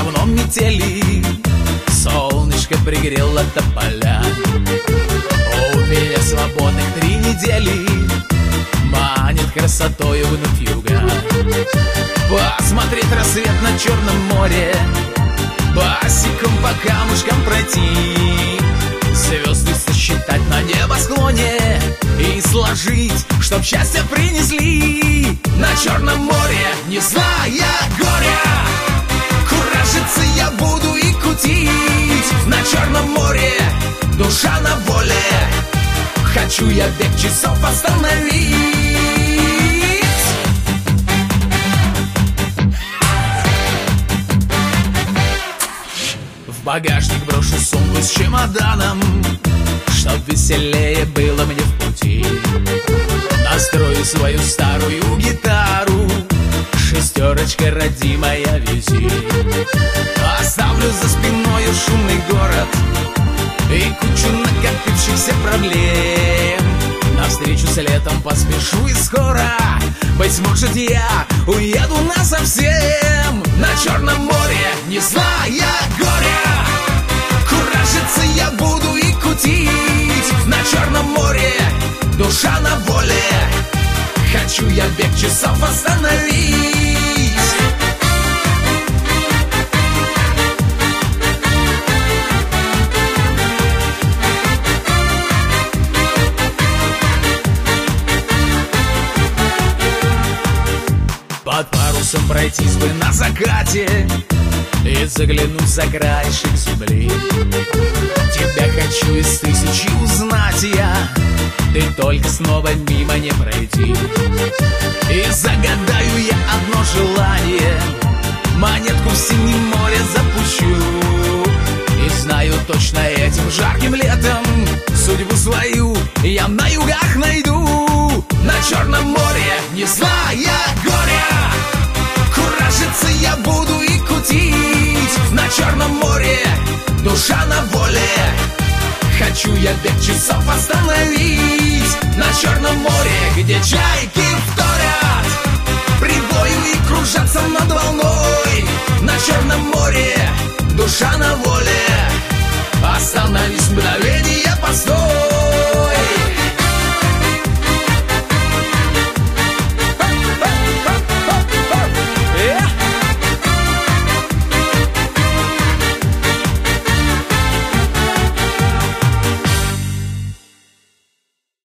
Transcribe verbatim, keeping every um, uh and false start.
давно метели, солнышко пригрело тополя. У меня свободных три недели, манит красотою вновь юга. Посмотреть рассвет на Черном море, босиком по камушкам пройти, звезды сосчитать на небосклоне и сложить, чтоб счастье принесли. На Черном море, не зная горя, куражиться я буду и кутить. На Черном море душа на воле, хочу я бег часов остановить. В багажник брошу сумку с чемоданом, чтоб веселее было мне в пути. Настрою свою старую гитару, шестерочка родимая вези. Оставлю за спиною шумный город и кучу накопившихся проблем. Навстречу с летом поспешу и скоро, быть может, я уеду насовсем. На Черном море, не зная горя, куражиться я буду и кутить. На Черном море душа на воле, хочу я бег часов остановить. Под парусом пройтись бы на закате и заглянуть за краешек земли. Тебя хочу из тысячи узнать я, ты только снова мимо не пройди. И загадаю я одно желание, монетку в синем море запущу. И знаю точно, этим жарким летом судьбу свою я на югах найду. На Черном море, не зная горя, куражиться я буду и кутить. На Черном море душа на воле, хочу я бег часов остановить. На Черном море, где чайки вторят прибою и кружатся над волной,